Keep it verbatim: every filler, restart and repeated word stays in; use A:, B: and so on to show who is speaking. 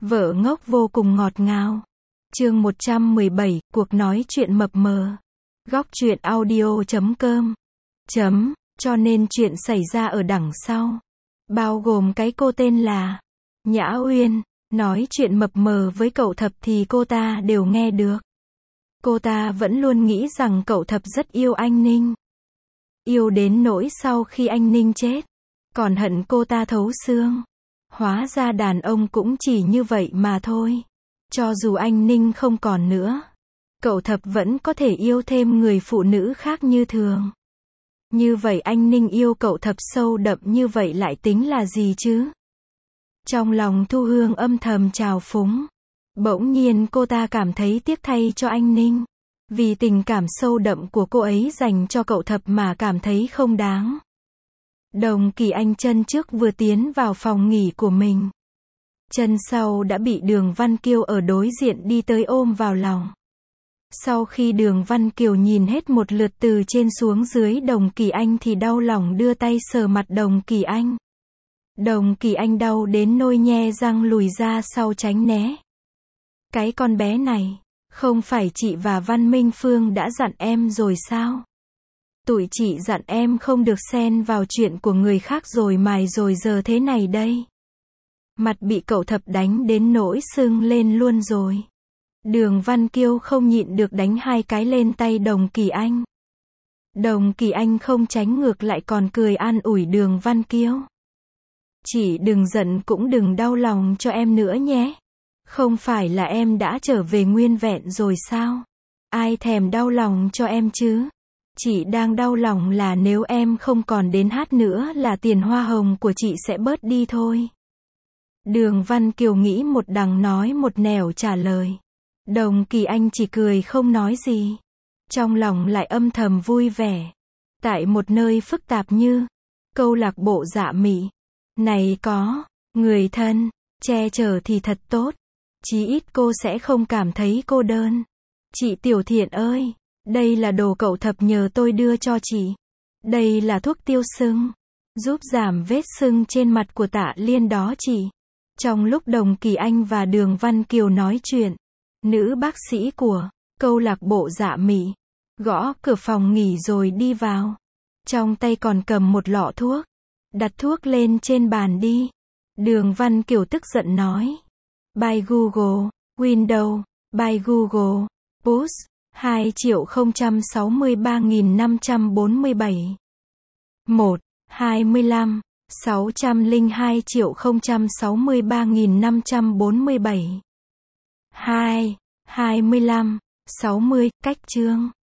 A: Vợ ngốc vô cùng ngọt ngào. Chương một trăm mười bảy, cuộc nói chuyện mập mờ. Góc truyện audio chấm com. Chấm, cho nên chuyện xảy ra ở đằng sau. Bao gồm cái cô tên là Nhã Uyên, nói chuyện mập mờ với cậu Thập thì cô ta đều nghe được. Cô ta vẫn luôn nghĩ rằng cậu Thập rất yêu anh Ninh. Yêu đến nỗi sau khi anh Ninh chết, còn hận cô ta thấu xương. Hóa ra đàn ông cũng chỉ như vậy mà thôi. Cho dù anh Ninh không còn nữa, cậu Thập vẫn có thể yêu thêm người phụ nữ khác như thường. Như vậy anh Ninh yêu cậu Thập sâu đậm như vậy lại tính là gì chứ? Trong lòng Thu Hương âm thầm trào phúng. Bỗng nhiên cô ta cảm thấy tiếc thay cho anh Ninh. Vì tình cảm sâu đậm của cô ấy dành cho cậu Thập mà cảm thấy không đáng. Đồng Kỳ Anh chân trước vừa tiến vào phòng nghỉ của mình. Chân sau đã bị Đường Văn Kiều ở đối diện đi tới ôm vào lòng. Sau khi Đường Văn Kiều nhìn hết một lượt từ trên xuống dưới Đồng Kỳ Anh thì đau lòng đưa tay sờ mặt Đồng Kỳ Anh. Đồng Kỳ Anh đau đến nỗi nhe răng lùi ra sau tránh né. Cái con bé này, không phải chị và Văn Minh Phương đã dặn em rồi sao? Tụi chị dặn em không được xen vào chuyện của người khác rồi mài rồi giờ thế này đây. Mặt bị cậu Thập đánh đến nỗi sưng lên luôn rồi. Đường Văn Kiều không nhịn được đánh hai cái lên tay Đồng Kỳ Anh. Đồng Kỳ Anh không tránh ngược lại còn cười an ủi Đường Văn Kiều. Chị đừng giận cũng đừng đau lòng cho em nữa nhé. Không phải là em đã trở về nguyên vẹn rồi sao? Ai thèm đau lòng cho em chứ? Chị đang đau lòng là nếu em không còn đến hát nữa là tiền hoa hồng của chị sẽ bớt đi thôi. Đường Văn Kiều nghĩ một đằng nói một nẻo trả lời. Đồng Kỳ Anh chỉ cười không nói gì. Trong lòng lại âm thầm vui vẻ. Tại một nơi phức tạp như câu lạc bộ Dạ Mị này có người thân che chở thì thật tốt. Chí ít cô sẽ không cảm thấy cô đơn. Chị Tiểu Thiện ơi, đây là đồ cậu Thập nhờ tôi đưa cho chị. Đây là thuốc tiêu sưng, giúp giảm vết sưng trên mặt của Tạ Liên đó chị. Trong lúc Đồng Kỳ Anh và Đường Văn Kiều nói chuyện, nữ bác sĩ của câu lạc bộ Dạ Mị gõ cửa phòng nghỉ rồi đi vào. Trong tay còn cầm một lọ thuốc. Đặt thuốc lên trên bàn đi. Đường Văn Kiều tức giận nói. By Google, Windows, by Google, Push, hai triệu không trăm sáu mươi ba nghìn năm trăm bốn mươi bảy. một, hai mươi lăm, sáu trăm lẻ hai triệu không trăm sáu mươi ba nghìn năm trăm bốn mươi bảy. hai, hai mươi lăm, sáu mươi, cách chương.